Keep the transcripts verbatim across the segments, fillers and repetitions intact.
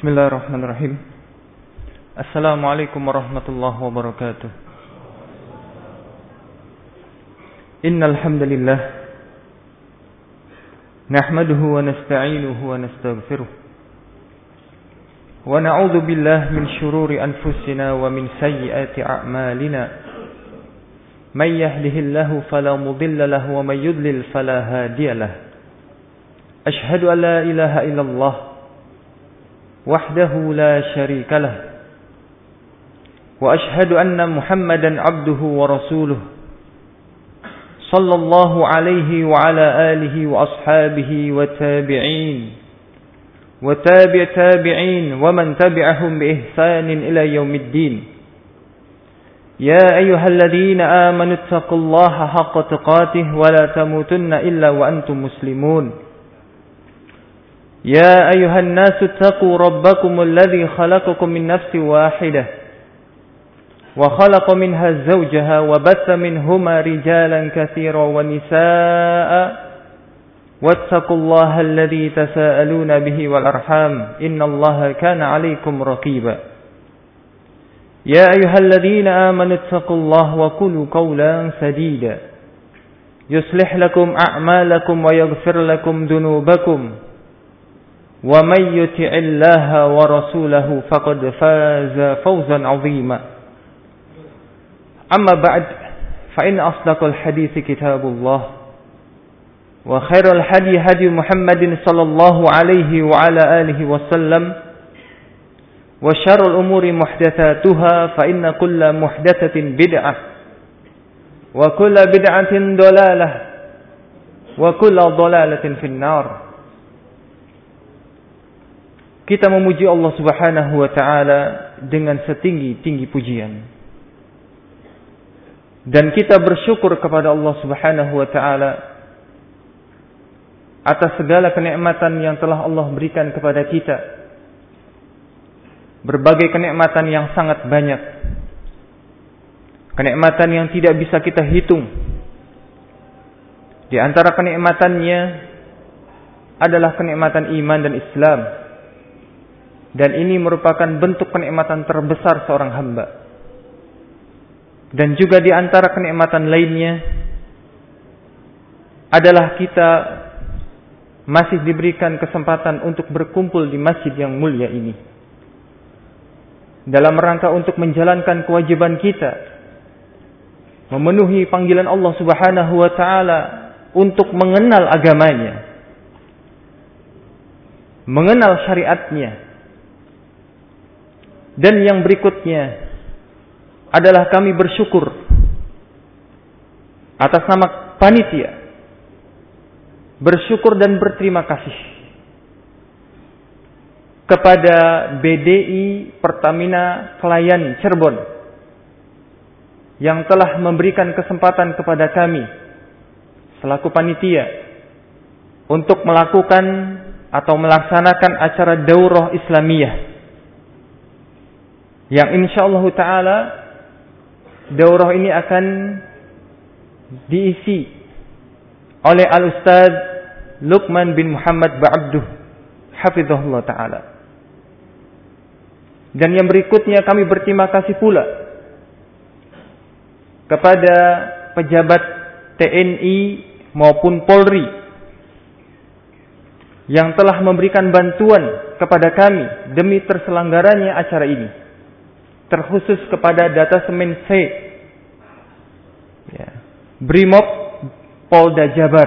Bismillahirrahmanirrahim. Assalamualaikum warahmatullahi wabarakatuh. Innal hamdalillah nahmaduhu wa nasta'inuhu wa nastaghfiruh wa na'udzu billahi min shururi anfusina wa min sayyiati a'malina. May yahdihillahu fala mudilla lahu wa may yudlil fala hadiya lahu. Ashhadu an la ilaha illallah wahdahu la syarika lah wa ashhadu anna Muhammadan abduhu wa rasuluh sallallahu alaihi wa ala alihi wa ashabihi wa tabi'in wa tabi' tabi'in wa man tabi'ahum bi ihsanin ila yaumiddin. Ya ayyuhalladzina amanu taqullaha haqqa tuqatih wa la tamutunna illa wa antum muslimun. يا أيها الناس اتقوا ربكم الذي خلقكم من نفس واحدة وخلق منها زوجها وبث منهما رجالا كثيرا ونساء واتقوا الله الذي تساءلون به والأرحام إن الله كان عليكم رقيبا. يا أيها الذين آمنوا اتقوا الله وقولوا قولا سديدا يصلح لكم أعمالكم ويغفر لكم ذنوبكم ومن يطع الله ورسوله فقد فاز فوزا عظيما. أما بعد فإن أصدق الحديث كتاب الله وخير الهدي هدي محمد صلى الله عليه وعلى آله وسلم وشر الأمور محدثاتها فإن كل محدثة بدعة وكل بدعة ضلالة وكل ضلالة في النار. Kita memuji Allah Subhanahu wa taala dengan setinggi-tinggi pujian. Dan kita bersyukur kepada Allah Subhanahu wa taala atas segala kenikmatan yang telah Allah berikan kepada kita. Berbagai kenikmatan yang sangat banyak. Kenikmatan yang tidak bisa kita hitung. Di antara kenikmatannya adalah kenikmatan iman dan Islam. Dan ini merupakan bentuk kenikmatan terbesar seorang hamba. Dan juga di antara kenikmatan lainnya adalah kita masih diberikan kesempatan untuk berkumpul di masjid yang mulia ini. Dalam rangka untuk menjalankan kewajiban kita, memenuhi panggilan Allah Subhanahu wa taala untuk mengenal agamanya, mengenal syariatnya. Dan yang berikutnya adalah kami bersyukur atas nama panitia, bersyukur dan berterima kasih kepada B D I Pertamina Klayan Cirebon yang telah memberikan kesempatan kepada kami selaku panitia untuk melakukan atau melaksanakan acara daurah Islamiyah yang insyaallah ta'ala daurah ini akan diisi oleh Al-Ustaz Luqman bin Muhammad Ba'abduh hafizahullah ta'ala. Dan yang berikutnya kami berterima kasih pula kepada pejabat T N I maupun Polri yang telah memberikan bantuan kepada kami demi terselenggaranya acara ini. Terkhusus kepada Datasemen C, ya, Brimob Polda Jabar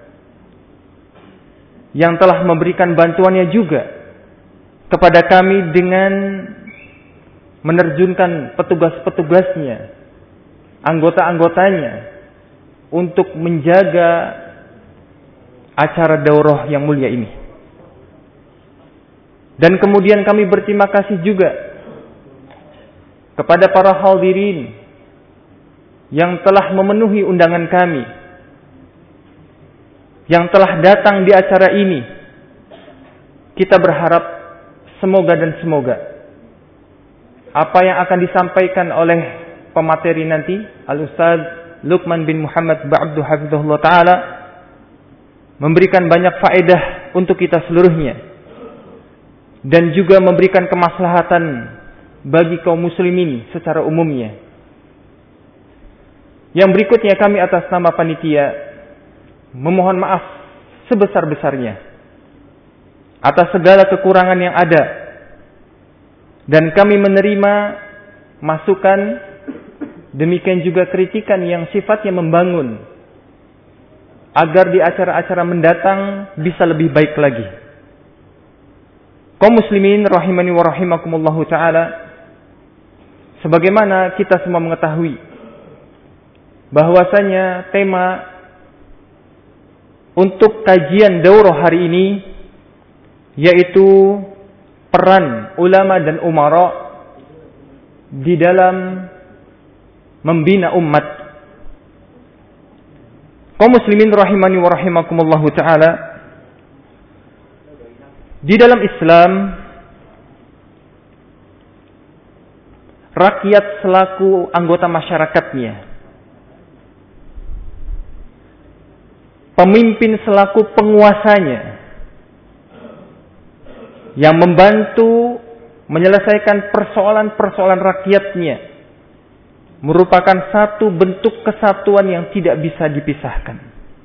yang telah memberikan bantuannya juga kepada kami dengan menerjunkan petugas-petugasnya, anggota-anggotanya untuk menjaga acara daurah yang mulia ini. Dan kemudian kami berterima kasih juga kepada para hadirin yang telah memenuhi undangan kami, yang telah datang di acara ini. Kita berharap semoga dan semoga apa yang akan disampaikan oleh pemateri nanti, Al-Ustaz Luqman bin Muhammad Ba'abduh hafizahullah ta'ala, memberikan banyak faedah untuk kita seluruhnya. dan juga memberikan kemaslahatan bagi kaum muslimin secara umumnya. Yang berikutnya, kami atas nama panitia memohon maaf sebesar-besarnya atas segala kekurangan yang ada, dan kami menerima masukan, demikian juga kritikan yang sifatnya membangun, agar di acara-acara mendatang bisa lebih baik lagi. Kaum muslimin rahimani wa rahimakumullahu ta'ala, sebagaimana kita semua mengetahui bahwasanya tema untuk kajian daurah hari ini yaitu peran ulama dan umara di dalam membina umat. Kaum muslimin rahimani wa rahimakumullahu ta'ala, di dalam Islam, rakyat selaku anggota masyarakatnya, pemimpin selaku penguasanya, yang membantu menyelesaikan persoalan-persoalan rakyatnya, merupakan satu bentuk kesatuan yang tidak bisa dipisahkan.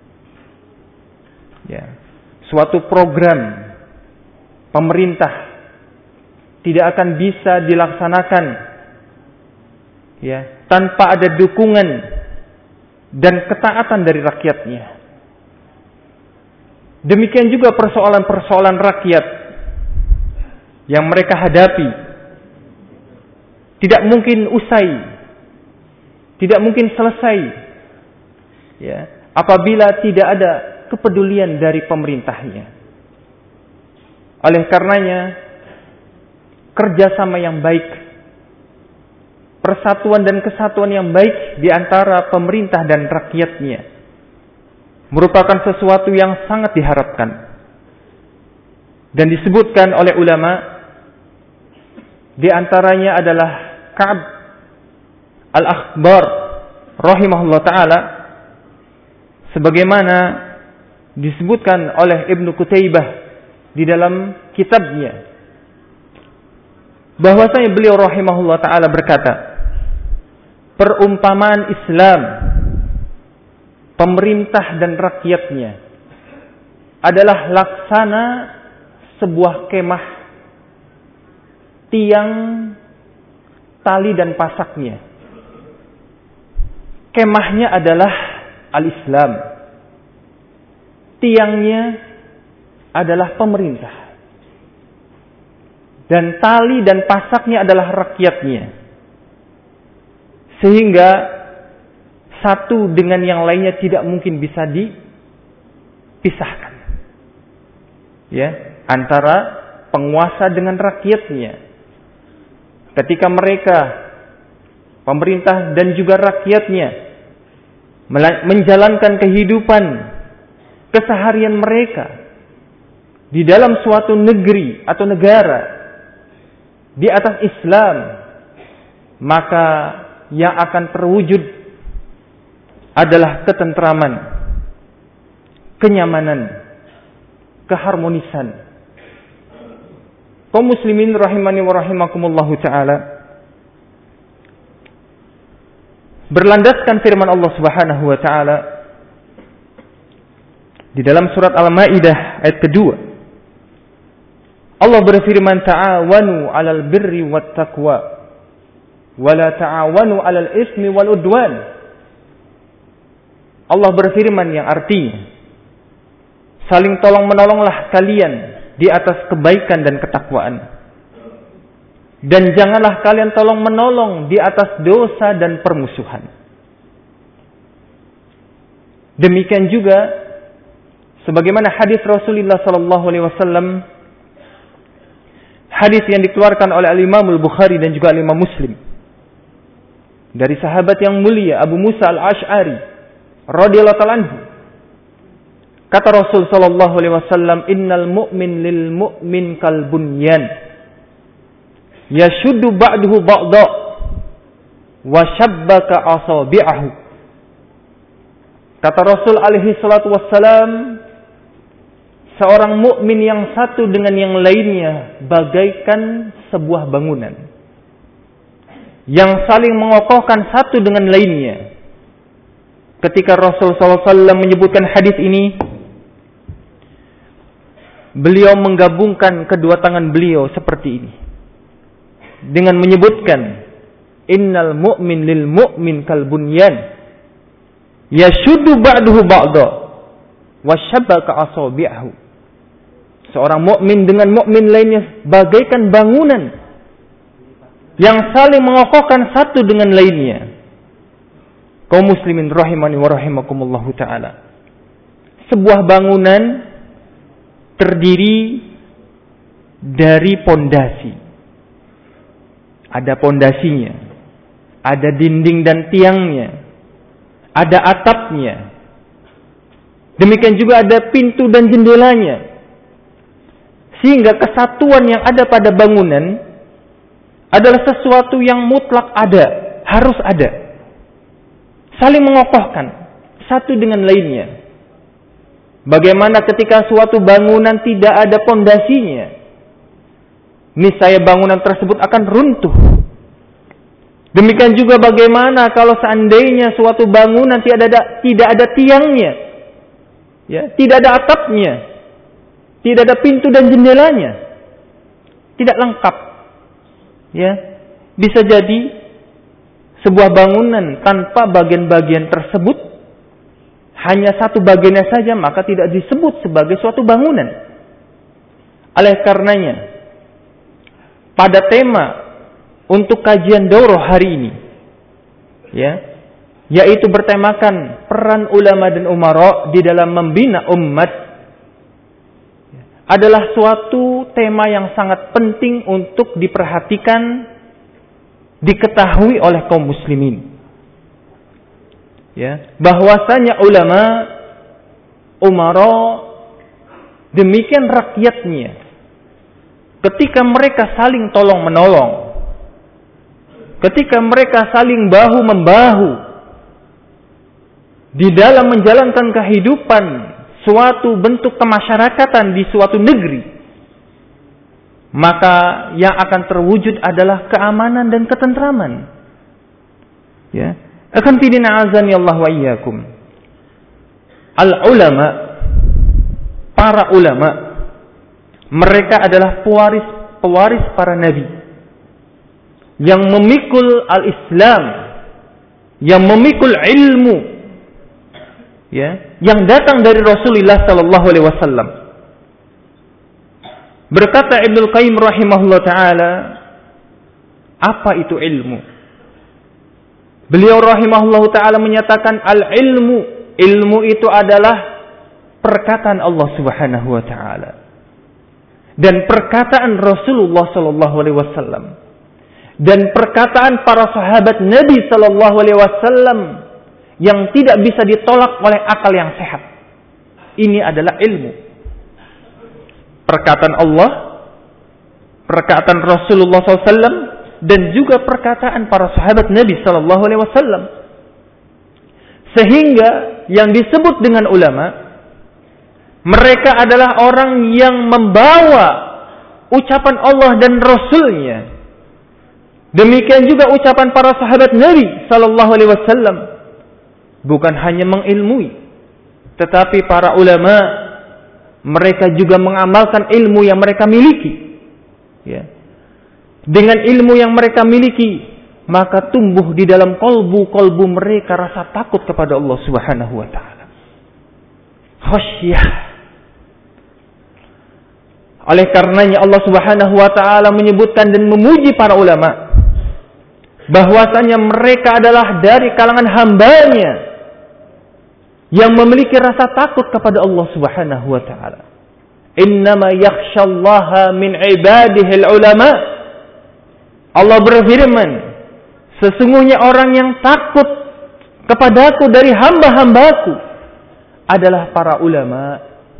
Ya, suatu program pemerintah tidak akan bisa dilaksanakan ya tanpa ada dukungan dan ketaatan dari rakyatnya. Demikian juga persoalan-persoalan rakyat yang mereka hadapi tidak mungkin usai, tidak mungkin selesai ya apabila tidak ada kepedulian dari pemerintahnya. Oleh karenanya, kerjasama yang baik, persatuan dan kesatuan yang baik di antara pemerintah dan rakyatnya merupakan sesuatu yang sangat diharapkan. Dan disebutkan oleh ulama, di antaranya adalah Ka'ab al-Akhbar rahimahullah ta'ala, sebagaimana disebutkan oleh Ibnu Qutaybah di dalam kitabnya, bahwasanya beliau rahimahullah ta'ala berkata, perumpamaan Islam, pemerintah dan rakyatnya adalah laksana sebuah kemah, tiang, tali dan pasaknya. Kemahnya adalah al-Islam, tiangnya adalah pemerintah, dan tali dan pasaknya adalah rakyatnya, sehingga satu dengan yang lainnya tidak mungkin bisa dipisahkan ya antara penguasa dengan rakyatnya. Ketika mereka, pemerintah dan juga rakyatnya, menjalankan kehidupan keseharian mereka di dalam suatu negeri atau negara di atas Islam, maka yang akan terwujud adalah ketentraman, kenyamanan, keharmonisan. Kaum muslimin rahimani wa rahimakumullahu ta'ala, berlandaskan firman Allah Subhanahu wa ta'ala di dalam surat Al-Maidah ayat kedua, Allah berfirman, ta'awanu 'alal birri wat taqwa wa la ta'awanu 'alal ismi wal udwan. Allah berfirman yang artinya, saling tolong-menolonglah kalian di atas kebaikan dan ketakwaan, dan janganlah kalian tolong-menolong di atas dosa dan permusuhan. Demikian juga sebagaimana hadis Rasulullah sallallahu alaihi wasallam, hadis yang dikeluarkan oleh Al-Imam Al-Bukhari dan juga Al-Imam Muslim, dari sahabat yang mulia Abu Musa Al-Ash'ari radhiyallahu ta'ala anhu. Kata Rasul sallallahu alaihi wasallam, innal mu'min lil mu'min kal bunyan yashuddu ba'duhu ba'da wa shabbaka asabi'ahu. Kata Rasul alaihi salatu wassalam, seorang mukmin yang satu dengan yang lainnya bagaikan sebuah bangunan yang saling mengokohkan satu dengan lainnya. Ketika Rasul sallallahu alaihi wasallam menyebutkan hadis ini, beliau menggabungkan kedua tangan beliau seperti ini dengan menyebutkan, innal mu'min lil mu'min kal bunyan yashuddu ba'duhu ba'da wa shabaka asabi'ahu. Seorang mukmin dengan mukmin lainnya bagaikan bangunan yang saling mengokohkan satu dengan lainnya. Kaum muslimin rahimani wa rahimakumullahu taala. Sebuah bangunan terdiri dari pondasi. Ada pondasinya, ada dinding dan tiangnya, ada atapnya. Demikian juga ada pintu dan jendelanya. Sehingga kesatuan yang ada pada bangunan adalah sesuatu yang mutlak ada, harus ada. Saling mengokohkan satu dengan lainnya. Bagaimana ketika suatu bangunan tidak ada pondasinya, niscaya bangunan tersebut akan runtuh. Demikian juga bagaimana kalau seandainya suatu bangunan tidak ada tidak ada tiangnya, ya, tidak ada atapnya, tidak ada pintu dan jendelanya, tidak lengkap. Ya, bisa jadi sebuah bangunan tanpa bagian-bagian tersebut, hanya satu bagiannya saja, maka tidak disebut sebagai suatu bangunan. Oleh karenanya, pada tema untuk kajian daurah hari ini, ya, yaitu bertemakan peran ulama dan umara di dalam membina umat, adalah suatu tema yang sangat penting untuk diperhatikan, diketahui oleh kaum muslimin. Ya, bahwasanya ulama, umara, demikian rakyatnya, ketika mereka saling tolong menolong, ketika mereka saling bahu membahu di dalam menjalankan kehidupan suatu bentuk kemasyarakatan di suatu negeri, maka yang akan terwujud adalah keamanan dan ketentraman. Ya, akan tidina azani Allah wa iyyakum. Al ulama, para ulama, mereka adalah pewaris pewaris para nabi yang memikul al-Islam, yang memikul ilmu, ya, yang datang dari Rasulullah sallallahu alaihi wasallam. Berkata Ibnu Qayyim rahimahullah taala, apa itu ilmu? Beliau rahimahullah taala menyatakan al-ilmu, ilmu itu adalah perkataan Allah Subhanahu wa taala dan perkataan Rasulullah sallallahu alaihi wasallam dan perkataan para sahabat Nabi sallallahu alaihi wasallam yang tidak bisa ditolak oleh akal yang sehat. Ini adalah ilmu. Perkataan Allah, perkataan Rasulullah sallallahu alaihi wasallam, dan juga perkataan para sahabat Nabi sallallahu alaihi wasallam. Sehingga yang disebut dengan ulama, mereka adalah orang yang membawa ucapan Allah dan Rasulnya. Demikian juga ucapan para sahabat Nabi sallallahu alaihi wasallam. Bukan hanya mengilmui, tetapi para ulama, mereka juga mengamalkan ilmu yang mereka miliki. Ya. Dengan ilmu yang mereka miliki, maka tumbuh di dalam kolbu-kolbu mereka rasa takut kepada Allah Subhanahu wa taala. Khasyah. Oleh karenanya Allah Subhanahu wa taala menyebutkan dan memuji para ulama, bahwasanya mereka adalah dari kalangan hambanya yang memiliki rasa takut kepada Allah Subhanahu wa taala. Innama yakhshallaha min ibadihil ulama. Allah berfirman, sesungguhnya orang yang takut kepadaku dari hamba-hambaku adalah para ulama.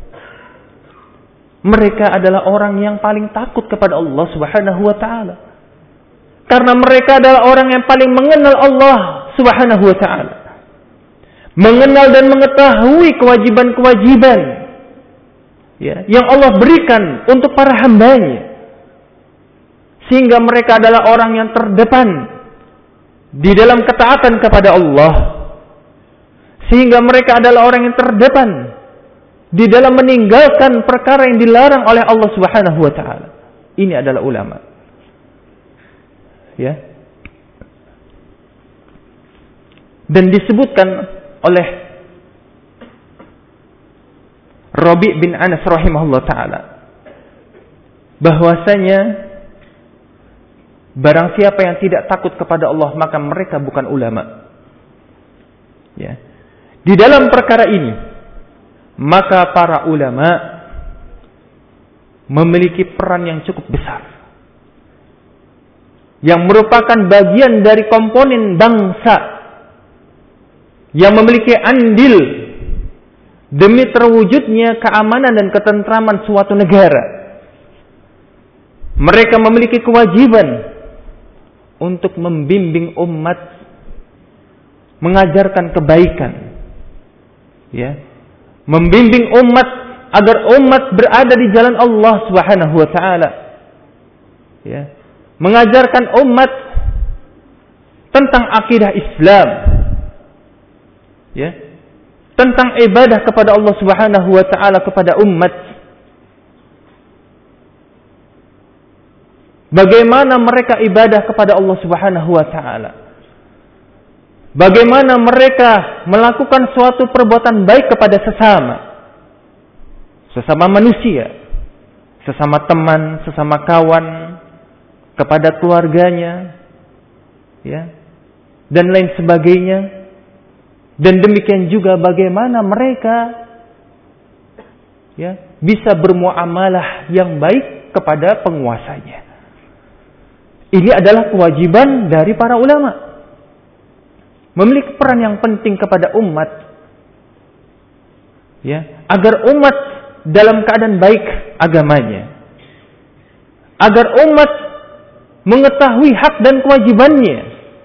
Mereka adalah orang yang paling takut kepada Allah Subhanahu wa taala. Karena mereka adalah orang yang paling mengenal Allah Subhanahu wa taala. Mengenal dan mengetahui kewajiban-kewajiban ya, yang Allah berikan untuk para hambanya, sehingga mereka adalah orang yang terdepan di dalam ketaatan kepada Allah, sehingga mereka adalah orang yang terdepan di dalam meninggalkan perkara yang dilarang oleh Allah Subhanahu wa taala. Ini adalah ulama. Ya. Dan disebutkan oleh Rabi' bin Anas rahimahullah taala bahwasanya barang siapa yang tidak takut kepada Allah maka mereka bukan ulama. Ya. Di dalam perkara ini maka para ulama memiliki peran yang cukup besar, yang merupakan bagian dari komponen bangsa yang memiliki andil demi terwujudnya keamanan dan ketentraman suatu negara. Mereka memiliki kewajiban untuk membimbing umat, mengajarkan kebaikan, ya, membimbing umat agar umat berada di jalan Allah Subhanahu wa taala, ya, mengajarkan umat tentang akidah Islam, ya, tentang ibadah kepada Allah Subhanahu wa taala kepada umat. Bagaimana mereka ibadah kepada Allah Subhanahu wa taala? Bagaimana mereka melakukan suatu perbuatan baik kepada sesama? Sesama manusia, sesama teman, sesama kawan, kepada keluarganya, ya, dan lain sebagainya. Dan demikian juga bagaimana mereka, ya, bisa bermuamalah yang baik kepada penguasanya. Ini adalah kewajiban dari para ulama, memiliki peran yang penting kepada umat, ya, agar umat dalam keadaan baik agamanya, agar umat mengetahui hak dan kewajibannya,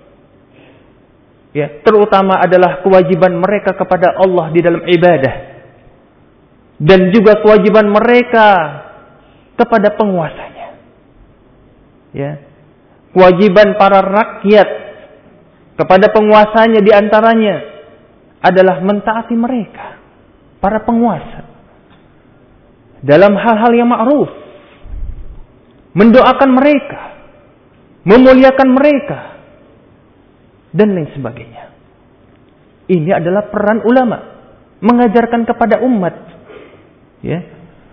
ya, terutama adalah kewajiban mereka kepada Allah di dalam ibadah, dan juga kewajiban mereka kepada penguasanya, ya, kewajiban para rakyat kepada penguasanya diantaranya adalah mentaati mereka, para penguasa, dalam hal-hal yang ma'ruf, mendoakan mereka, memuliakan mereka, dan lain sebagainya. Ini adalah peran ulama, mengajarkan kepada umat, ya,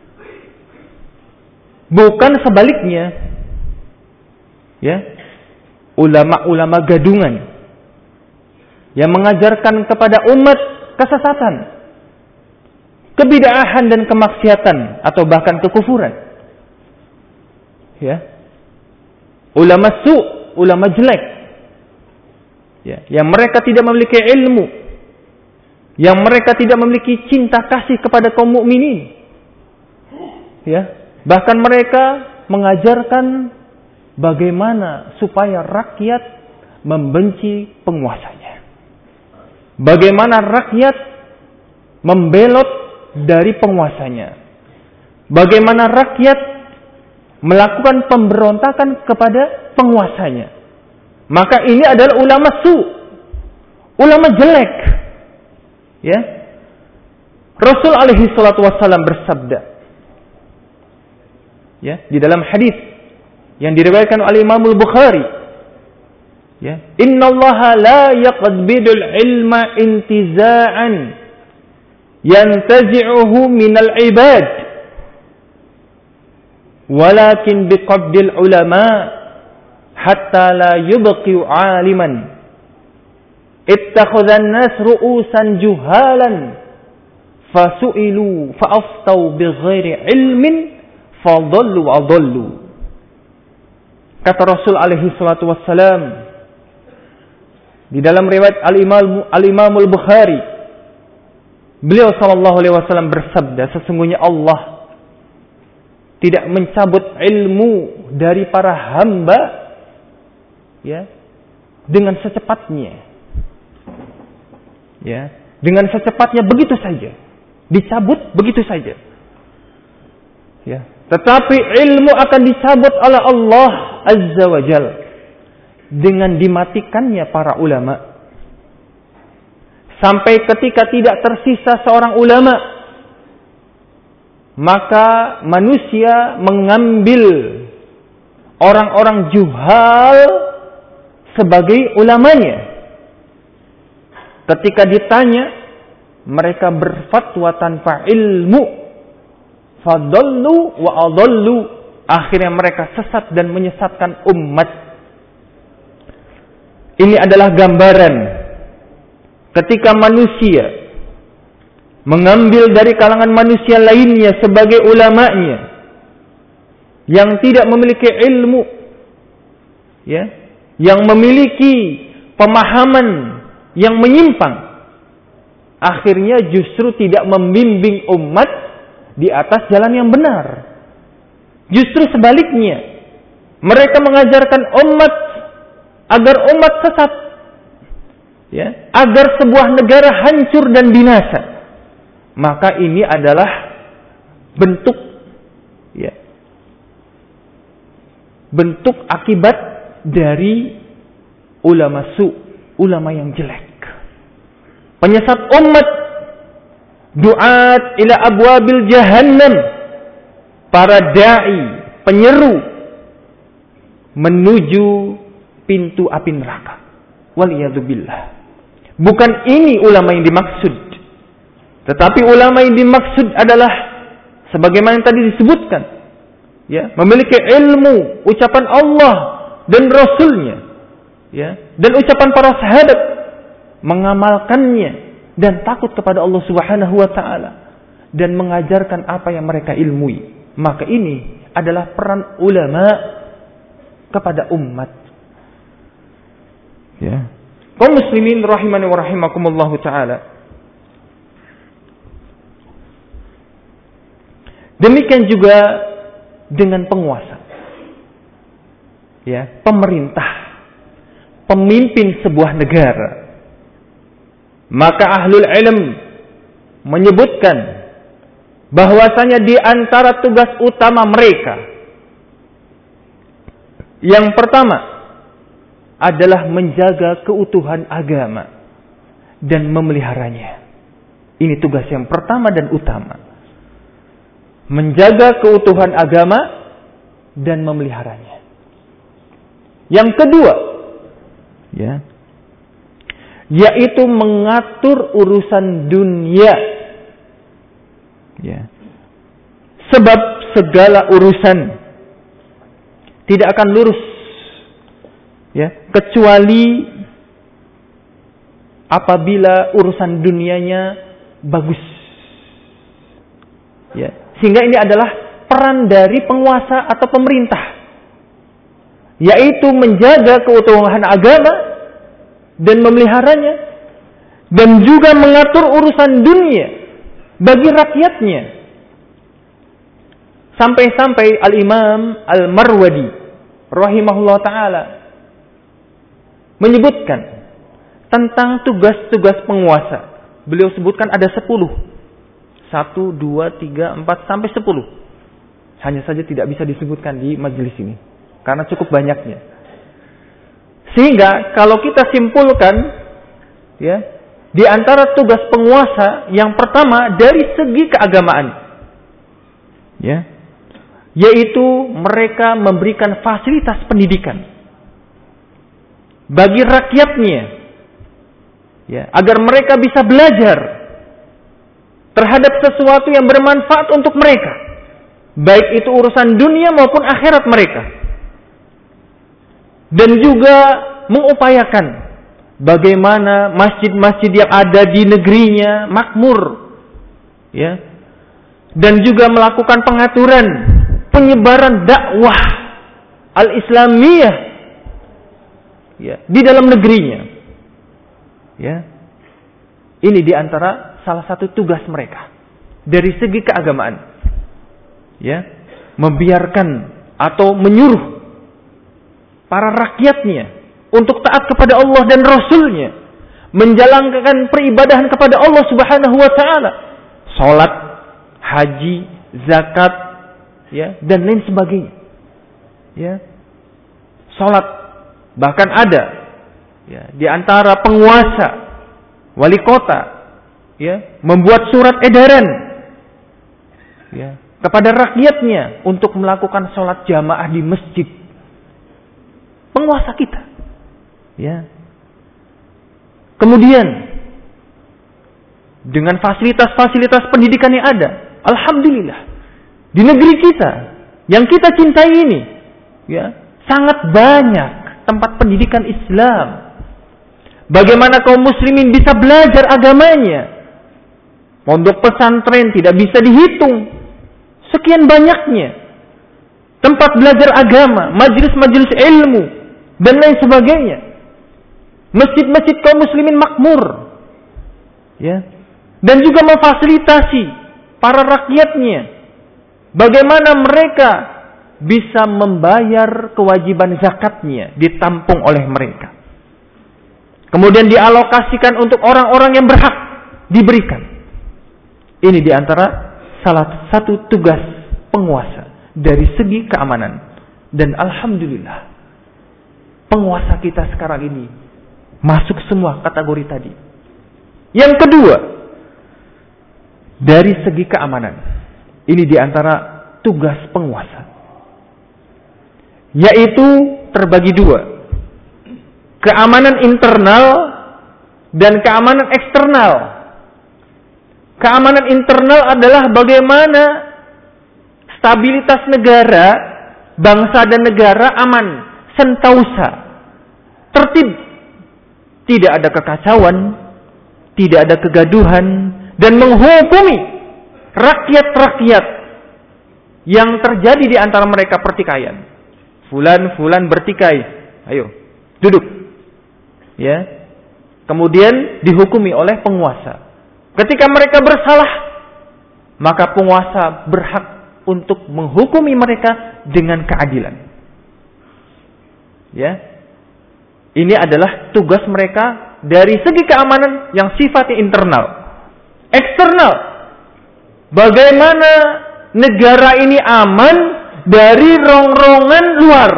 bukan sebaliknya, ya, ulama-ulama gadungan yang mengajarkan kepada umat kesesatan, kebid'ahan dan kemaksiatan atau bahkan kekufuran. Ya. Ulama su, ulama jelek. Ya, yang mereka tidak memiliki ilmu, yang mereka tidak memiliki cinta kasih kepada kaum mukminin. Ya, bahkan mereka mengajarkan bagaimana supaya rakyat membenci penguasanya. Bagaimana rakyat membelot dari penguasanya. Bagaimana rakyat melakukan pemberontakan kepada penguasanya. Maka ini adalah ulama su, ulama jelek. Ya. Rasul alaihi salatu wassalam bersabda, ya, di dalam hadis yang diriwayatkan oleh Imam Al-Bukhari, ya, innallaha la yaqbidul ilma intiza'an yantazi'uhu minal ibad walakin biqabdil ulama hatta la yubqi aliman ittakhadhan nas ru'usan juhalan fasu'ilu fa'aftau bighairi ilmin fadallu wa adallu. Kata Rasul alaihi salatu wassalam di dalam riwayat Al-Imam Al-Imam Al-Bukhari, beliau sallallahu alaihi wasallam bersabda, sesungguhnya Allah tidak mencabut ilmu dari para hamba, ya, dengan secepatnya, ya, dengan secepatnya begitu saja, dicabut begitu saja. Ya, tetapi ilmu akan dicabut oleh Allah Azza wa Jal dengan dimatikannya para ulama. Sampai ketika tidak tersisa seorang ulama, maka manusia mengambil orang-orang juhal sebagai ulamanya. Ketika ditanya, mereka berfatwa tanpa ilmu. Fadallu wa adallu. Akhirnya mereka sesat dan menyesatkan umat. Ini adalah gambaran ketika manusia mengambil dari kalangan manusia lainnya sebagai ulamanya yang tidak memiliki ilmu, ya, yang memiliki pemahaman yang menyimpang, akhirnya justru tidak membimbing umat di atas jalan yang benar. Justru sebaliknya, mereka mengajarkan umat agar umat sesat, ya, agar sebuah negara hancur dan binasa. Maka ini adalah bentuk, ya, bentuk akibat dari ulama su, ulama yang jelek, penyesat umat, duat ila abwabil jahannam, para dai, penyeru menuju pintu api neraka. Waliyadzubillah. Bukan ini ulama yang dimaksud, tetapi ulama yang dimaksud adalah sebagaimana yang tadi disebutkan, ya, memiliki ilmu, ucapan Allah dan Rasulnya, ya, dan ucapan para sahabat, mengamalkannya dan takut kepada Allah Subhanahu wa taala dan mengajarkan apa yang mereka ilmui. Maka ini adalah peran ulama kepada umat. Ya. Kaum muslimin rahimani wa rahimakumullah taala. Demikian juga dengan penguasa. Ya, pemerintah, pemimpin sebuah negara. Maka ahlul ilm menyebutkan bahwasanya di antara tugas utama mereka yang pertama adalah menjaga keutuhan agama dan memeliharanya. Ini tugas yang pertama dan utama. Menjaga keutuhan agama dan memeliharanya. Yang kedua, ya, yaitu mengatur urusan dunia. Ya. Sebab segala urusan tidak akan lurus, ya, kecuali apabila urusan dunianya bagus. Ya. Sehingga ini adalah peran dari penguasa atau pemerintah, yaitu menjaga keutuhan agama dan memeliharanya, dan juga mengatur urusan dunia bagi rakyatnya. Sampai-sampai Al-Imam Al-Marwadi rahimahullah ta'ala menyebutkan tentang tugas-tugas penguasa. Beliau sebutkan ada sepuluh. Satu, dua, tiga, empat, sampai sepuluh. Hanya saja tidak bisa disebutkan di majelis ini karena cukup banyaknya. Sehingga kalau kita simpulkan, ya, di antara tugas penguasa yang pertama dari segi keagamaan, ya, yaitu mereka memberikan fasilitas pendidikan bagi rakyatnya, ya, agar mereka bisa belajar terhadap sesuatu yang bermanfaat untuk mereka, baik itu urusan dunia maupun akhirat mereka. Dan juga mengupayakan bagaimana masjid-masjid yang ada di negerinya makmur, ya, dan juga melakukan pengaturan penyebaran dakwah al-islamiyah, ya, di dalam negerinya, ya. Ini diantara salah satu tugas mereka dari segi keagamaan, ya, membiarkan atau menyuruh para rakyatnya untuk taat kepada Allah dan Rasulnya, menjalankan peribadahan kepada Allah Subhanahu wa taala, salat, haji, zakat, ya, dan lain sebagainya. Ya. Salat bahkan ada ya, di antara penguasa, wali kota, ya, membuat surat edaran ya, kepada rakyatnya untuk melakukan sholat jamaah di masjid. Penguasa kita, ya. Kemudian dengan fasilitas-fasilitas pendidikan yang ada, alhamdulillah di negeri kita yang kita cintai ini, ya, sangat banyak tempat pendidikan Islam. Bagaimana kaum muslimin bisa belajar agamanya? Pondok pesantren tidak bisa dihitung. Sekian banyaknya tempat belajar agama, majelis-majelis ilmu, dan lain sebagainya. Masjid-masjid kaum muslimin makmur, ya, dan juga memfasilitasi para rakyatnya. Bagaimana mereka bisa membayar kewajiban zakatnya, ditampung oleh mereka. Kemudian dialokasikan untuk orang-orang yang berhak diberikan. Ini diantara salah satu tugas penguasa dari segi keamanan. Dan alhamdulillah, penguasa kita sekarang ini masuk semua kategori tadi. Yang kedua, dari segi keamanan, ini diantara tugas penguasa, yaitu terbagi dua. Keamanan internal dan keamanan eksternal. Keamanan internal adalah bagaimana stabilitas negara, bangsa dan negara aman, sentausa, tertib, tidak ada kekacauan, tidak ada kegaduhan, dan menghukumi rakyat-rakyat yang terjadi di antara mereka pertikaian. Fulan-fulan bertikai, ayo duduk. Ya, kemudian dihukumi oleh penguasa. Ketika mereka bersalah, maka penguasa berhak untuk menghukumi mereka dengan keadilan. Ya, ini adalah tugas mereka dari segi keamanan yang sifatnya internal. Eksternal, bagaimana negara ini aman dari rongrongan luar.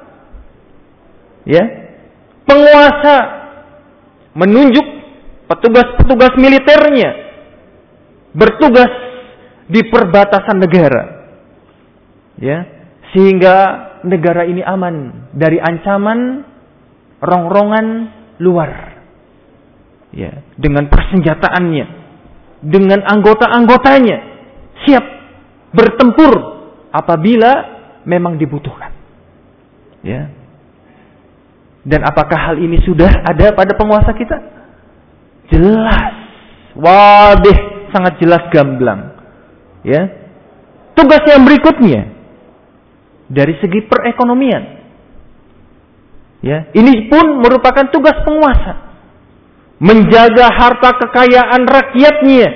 Ya, penguasa menunjuk petugas-petugas militernya bertugas di perbatasan negara, ya, sehingga negara ini aman dari ancaman rongrongan luar, ya, dengan persenjataannya, dengan anggota-anggotanya siap bertempur apabila memang dibutuhkan, ya. Dan apakah hal ini sudah ada pada penguasa kita? Jelas, wadih, sangat jelas gamblang. Ya, tugas yang berikutnya dari segi perekonomian. Ya, ini pun merupakan tugas penguasa, menjaga harta kekayaan rakyatnya,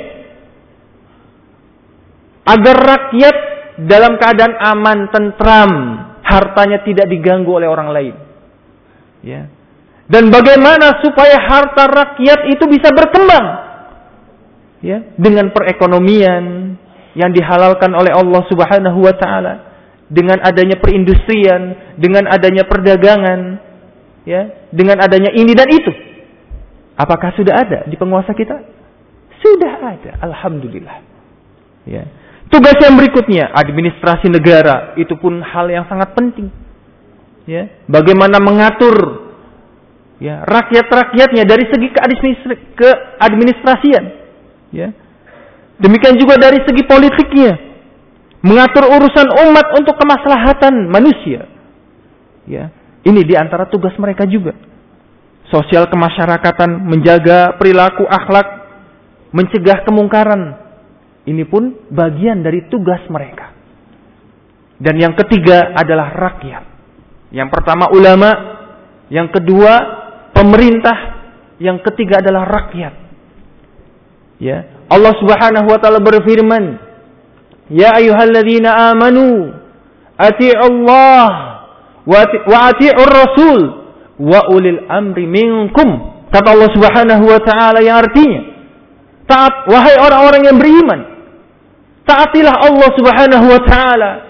agar rakyat dalam keadaan aman, tentram, hartanya tidak diganggu oleh orang lain. Ya. Dan bagaimana supaya harta rakyat itu bisa berkembang, ya, dengan perekonomian yang dihalalkan oleh Allah Subhanahu wa taala, dengan adanya perindustrian, dengan adanya perdagangan, ya, dengan adanya ini dan itu. Apakah sudah ada di penguasa kita? Sudah ada, alhamdulillah. Ya. Tugas yang berikutnya, administrasi negara, itu pun hal yang sangat penting. Ya, bagaimana mengatur, ya, rakyat-rakyatnya dari segi keadministrasian, ya. Demikian juga dari segi politiknya, mengatur urusan umat untuk kemaslahatan manusia. Ya, ini diantara tugas mereka juga. Sosial kemasyarakatan, menjaga perilaku akhlak, mencegah kemungkaran. Ini pun bagian dari tugas mereka. Dan yang ketiga adalah rakyat. Yang pertama ulama, yang kedua pemerintah, yang ketiga adalah rakyat. Ya, Allah Subhanahu wa taala berfirman, "Ya ayyuhalladzina amanu, atii'ullah wa atii'ur rasul wa ulil amri minkum." Kata Allah Subhanahu wa taala yang artinya, taat wahai orang-orang yang beriman. Taatilah Allah Subhanahu wa taala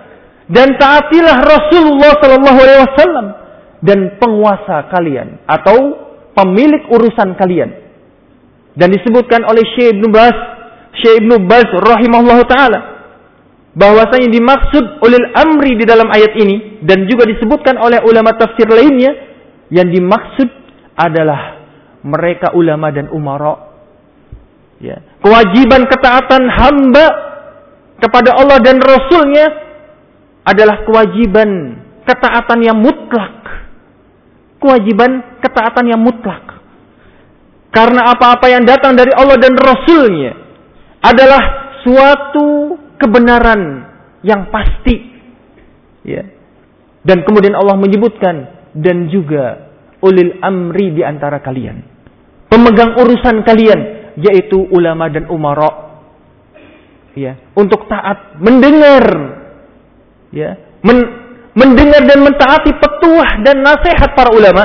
dan taatilah Rasulullah sallallahu alaihi wasallam dan penguasa kalian atau pemilik urusan kalian. Dan disebutkan oleh Syekh Ibnu Baz, Syekh Ibnu Baz rahimahullahu taala bahwasanya dimaksud ulil amri di dalam ayat ini dan juga disebutkan oleh ulama tafsir lainnya, yang dimaksud adalah mereka ulama dan umara. Ya, kewajiban ketaatan hamba kepada Allah dan Rasulnya adalah kewajiban ketaatan yang mutlak. Kewajiban ketaatan yang mutlak. Karena apa-apa yang datang dari Allah dan Rasulnya adalah suatu kebenaran yang pasti. Ya. Dan kemudian Allah menyebutkan, dan juga ulil amri di antara kalian. Pemegang urusan kalian, yaitu ulama dan umara, ya, untuk taat, mendengar, ya, men, mendengar dan mentaati petuah dan nasihat para ulama.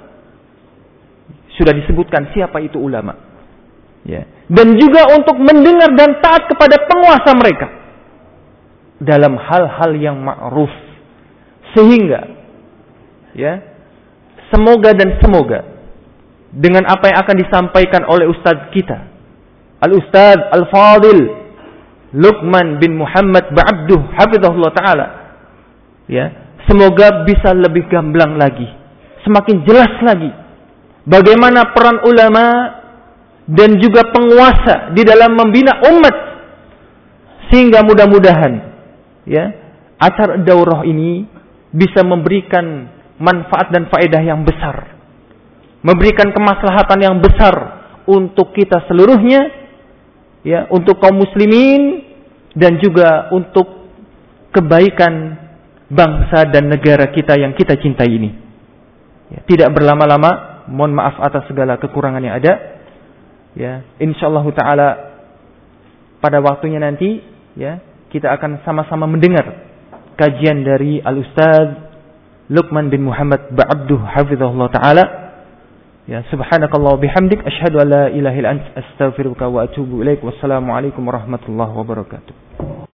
Sudah disebutkan siapa itu ulama, ya, dan juga untuk mendengar dan taat kepada penguasa mereka dalam hal-hal yang ma'ruf, sehingga, ya, semoga dan semoga dengan apa yang akan disampaikan oleh Ustadz kita, Al-Ustadz Al-Fadil Luqman bin Muhammad Ba'abduh hafizahullah ta'ala, ya, semoga bisa lebih gamblang lagi, semakin jelas lagi bagaimana peran ulama dan juga penguasa di dalam membina umat, sehingga mudah-mudahan, ya, acara daurah ini bisa memberikan manfaat dan faedah yang besar, memberikan kemaslahatan yang besar untuk kita seluruhnya, ya, untuk kaum muslimin dan juga untuk kebaikan bangsa dan negara kita yang kita cintai ini. Ya, tidak berlama-lama, mohon maaf atas segala kekurangan yang ada. Ya, insyaallah taala pada waktunya nanti, ya, kita akan sama-sama mendengar kajian dari Al-Ustadz Luqman bin Muhammad Ba'abduh hafizahullah taala. Ya, subhanakallah bihamdik asyhadu an la ilaha illa anta astaghfiruka wa atubu ilaik. Wassalamualaikum warahmatullahi wabarakatuh.